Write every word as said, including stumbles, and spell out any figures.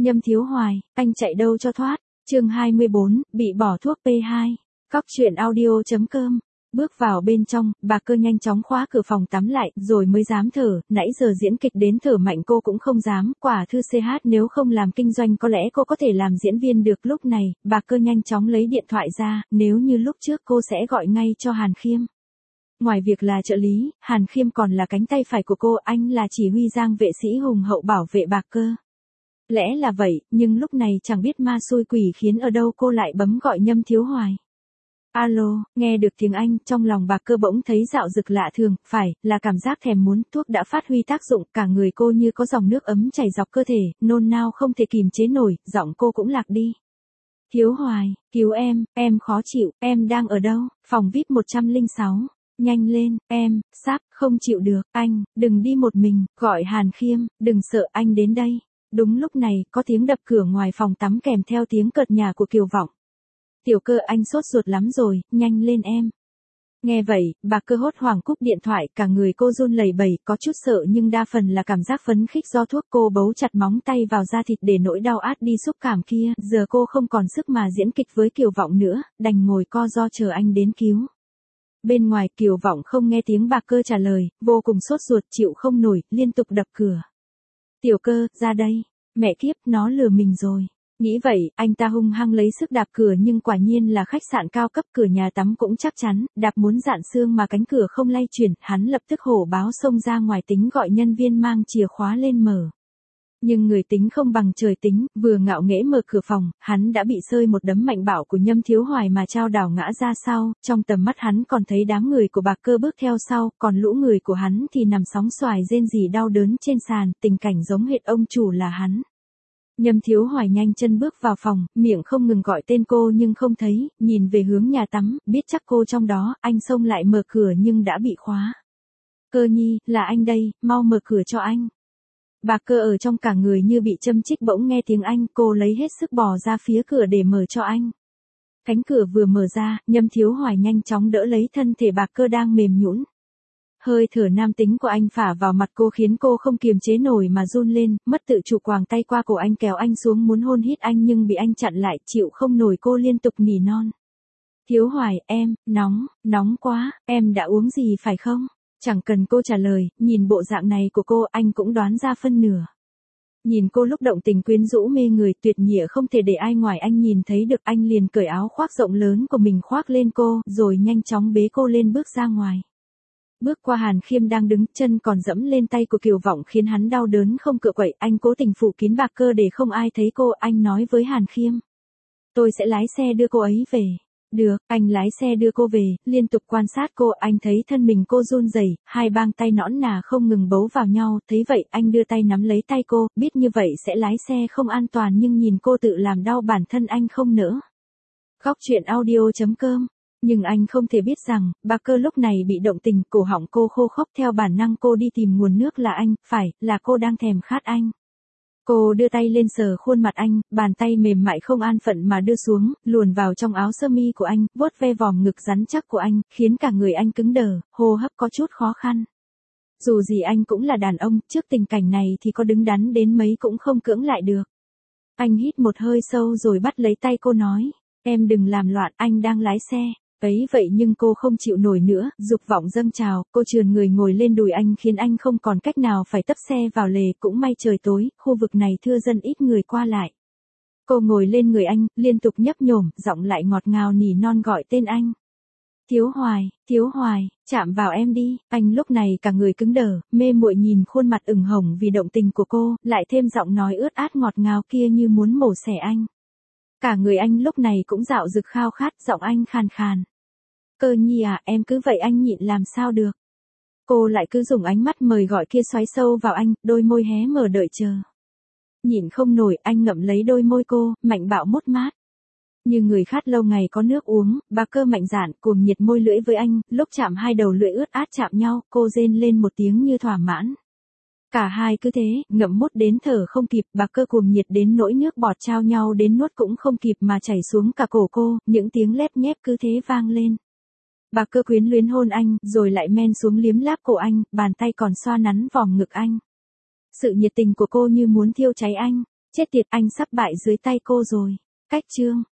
Nhâm Thiếu Hoài, anh chạy đâu cho thoát. Chương hai mươi bốn, bị bỏ thuốc pê hai. Cóc truyện audio chấm com. Bước vào bên trong, bà Cơ nhanh chóng khóa cửa phòng tắm lại, rồi mới dám thở, nãy giờ diễn kịch đến thở mạnh cô cũng không dám, quả thư xê hát nếu không làm kinh doanh có lẽ cô có thể làm diễn viên được. Lúc này, bà Cơ nhanh chóng lấy điện thoại ra, nếu như lúc trước cô sẽ gọi ngay cho Hàn Khiêm. Ngoài việc là trợ lý, Hàn Khiêm còn là cánh tay phải của cô, anh là chỉ huy giang vệ sĩ hùng hậu bảo vệ bà Cơ. Lẽ là vậy, nhưng lúc này chẳng biết ma xui quỷ khiến ở đâu cô lại bấm gọi Nhâm Thiếu Hoài. Alo, nghe được tiếng Anh, trong lòng bà Cơ bỗng thấy dạo dực lạ thường, phải, là cảm giác thèm muốn, thuốc đã phát huy tác dụng, cả người cô như có dòng nước ấm chảy dọc cơ thể, nôn nao không thể kìm chế nổi, giọng cô cũng lạc đi. Thiếu Hoài, cứu em, em khó chịu, em đang ở đâu? Phòng vi ai pi một trăm lẻ sáu. Nhanh lên, em, sắp, không chịu được, anh, đừng đi một mình, gọi Hàn Khiêm, đừng sợ, anh đến đây. Đúng lúc này, có tiếng đập cửa ngoài phòng tắm kèm theo tiếng cợt nhả của Kiều Vọng. Tiểu Cơ, anh sốt ruột lắm rồi, nhanh lên em. Nghe vậy, bà Cơ hốt hoảng cúp điện thoại, cả người cô run lẩy bẩy, có chút sợ nhưng đa phần là cảm giác phấn khích do thuốc. Cô bấu chặt móng tay vào da thịt để nỗi đau át đi xúc cảm kia, giờ cô không còn sức mà diễn kịch với Kiều Vọng nữa, đành ngồi co ro chờ anh đến cứu. Bên ngoài, Kiều Vọng không nghe tiếng bà Cơ trả lời, vô cùng sốt ruột chịu không nổi, liên tục đập cửa. Tiểu Cơ, ra đây. Mẹ kiếp, nó lừa mình rồi. Nghĩ vậy, anh ta hung hăng lấy sức đạp cửa nhưng quả nhiên là khách sạn cao cấp, cửa nhà tắm cũng chắc chắn, đạp muốn dạn xương mà cánh cửa không lay chuyển, hắn lập tức hổ báo xông ra ngoài tính gọi nhân viên mang chìa khóa lên mở. Nhưng người tính không bằng trời tính, vừa ngạo nghễ mở cửa phòng, hắn đã bị sơi một đấm mạnh bạo của Nhâm Thiếu Hoài mà trao đảo ngã ra sau, trong tầm mắt hắn còn thấy đám người của bà Cơ bước theo sau, còn lũ người của hắn thì nằm sóng xoài rên rỉ đau đớn trên sàn, tình cảnh giống hệt ông chủ là hắn. Nhâm Thiếu Hoài nhanh chân bước vào phòng, miệng không ngừng gọi tên cô nhưng không thấy, nhìn về hướng nhà tắm, biết chắc cô trong đó, anh xông lại mở cửa nhưng đã bị khóa. Cơ nhi, là anh đây, mau mở cửa cho anh. Bà Cơ ở trong cả người như bị châm chích bỗng nghe tiếng Anh, cô lấy hết sức bò ra phía cửa để mở cho anh. Cánh cửa vừa mở ra, Nhâm Thiếu Hoài nhanh chóng đỡ lấy thân thể bà Cơ đang mềm nhũn. Hơi thở nam tính của anh phả vào mặt cô khiến cô không kiềm chế nổi mà run lên, mất tự chủ quàng tay qua cổ anh kéo anh xuống muốn hôn hít anh nhưng bị anh chặn lại, chịu không nổi cô liên tục nỉ non. Thiếu Hoài, em, nóng, nóng quá, em đã uống gì phải không? Chẳng cần cô trả lời, nhìn bộ dạng này của cô anh cũng đoán ra phân nửa. Nhìn cô lúc động tình quyến rũ mê người tuyệt nhịa không thể để ai ngoài anh nhìn thấy được, anh liền cởi áo khoác rộng lớn của mình khoác lên cô, rồi nhanh chóng bế cô lên bước ra ngoài. Bước qua Hàn Khiêm đang đứng, chân còn dẫm lên tay của Kiều Vọng khiến hắn đau đớn không cựa quậy, anh cố tình phủ kín bà Cơ để không ai thấy cô, anh nói với Hàn Khiêm. Tôi sẽ lái xe đưa cô ấy về. Được, anh lái xe đưa cô về, liên tục quan sát cô, anh thấy thân mình cô run rẩy, hai bang tay nõn nà không ngừng bấu vào nhau, thấy vậy anh đưa tay nắm lấy tay cô, biết như vậy sẽ lái xe không an toàn nhưng nhìn cô tự làm đau bản thân anh không nỡ. Cóc truyện audio chấm com. Nhưng anh không thể biết rằng, bà Cơ lúc này bị động tình, cổ họng cô khô khốc, theo bản năng cô đi tìm nguồn nước là anh, phải, là cô đang thèm khát anh. Cô đưa tay lên sờ khuôn mặt anh, bàn tay mềm mại không an phận mà đưa xuống, luồn vào trong áo sơ mi của anh, vuốt ve vòm ngực rắn chắc của anh, khiến cả người anh cứng đờ, hô hấp có chút khó khăn. Dù gì anh cũng là đàn ông, trước tình cảnh này thì có đứng đắn đến mấy cũng không cưỡng lại được. Anh hít một hơi sâu rồi bắt lấy tay cô nói, em đừng làm loạn, anh đang lái xe. Ấy vậy nhưng cô không chịu nổi nữa, dục vọng dâng trào, cô trườn người ngồi lên đùi anh khiến anh không còn cách nào phải tấp xe vào lề, cũng may trời tối, khu vực này thưa dân ít người qua lại. Cô ngồi lên người anh, liên tục nhấp nhổm, giọng lại ngọt ngào nỉ non gọi tên anh. Thiếu Hoài, Thiếu Hoài, chạm vào em đi, anh lúc này cả người cứng đờ, mê muội nhìn khuôn mặt ửng hồng vì động tình của cô, lại thêm giọng nói ướt át ngọt ngào kia như muốn mổ xẻ anh. Cả người anh lúc này cũng dạo dực khao khát, giọng anh khàn khàn. Cơ nhi à, em cứ vậy anh nhịn làm sao được. Cô lại cứ dùng ánh mắt mời gọi kia xoáy sâu vào anh, đôi môi hé mở đợi chờ. Nhịn không nổi, anh ngậm lấy đôi môi cô, mạnh bạo mút mát. Như người khát lâu ngày có nước uống, bà Cơ mạnh dạn, cuồng nhiệt môi lưỡi với anh, lúc chạm hai đầu lưỡi ướt át chạm nhau, cô rên lên một tiếng như thỏa mãn. Cả hai cứ thế, ngậm mút đến thở không kịp, bà Cơ cuồng nhiệt đến nỗi nước bọt trao nhau đến nuốt cũng không kịp mà chảy xuống cả cổ cô, những tiếng lép nhép cứ thế vang lên. Bà Cơ quyến luyến hôn anh, rồi lại men xuống liếm láp cổ anh, bàn tay còn xoa nắn vòng ngực anh. Sự nhiệt tình của cô như muốn thiêu cháy anh. Chết tiệt, anh sắp bại dưới tay cô rồi. Cách chương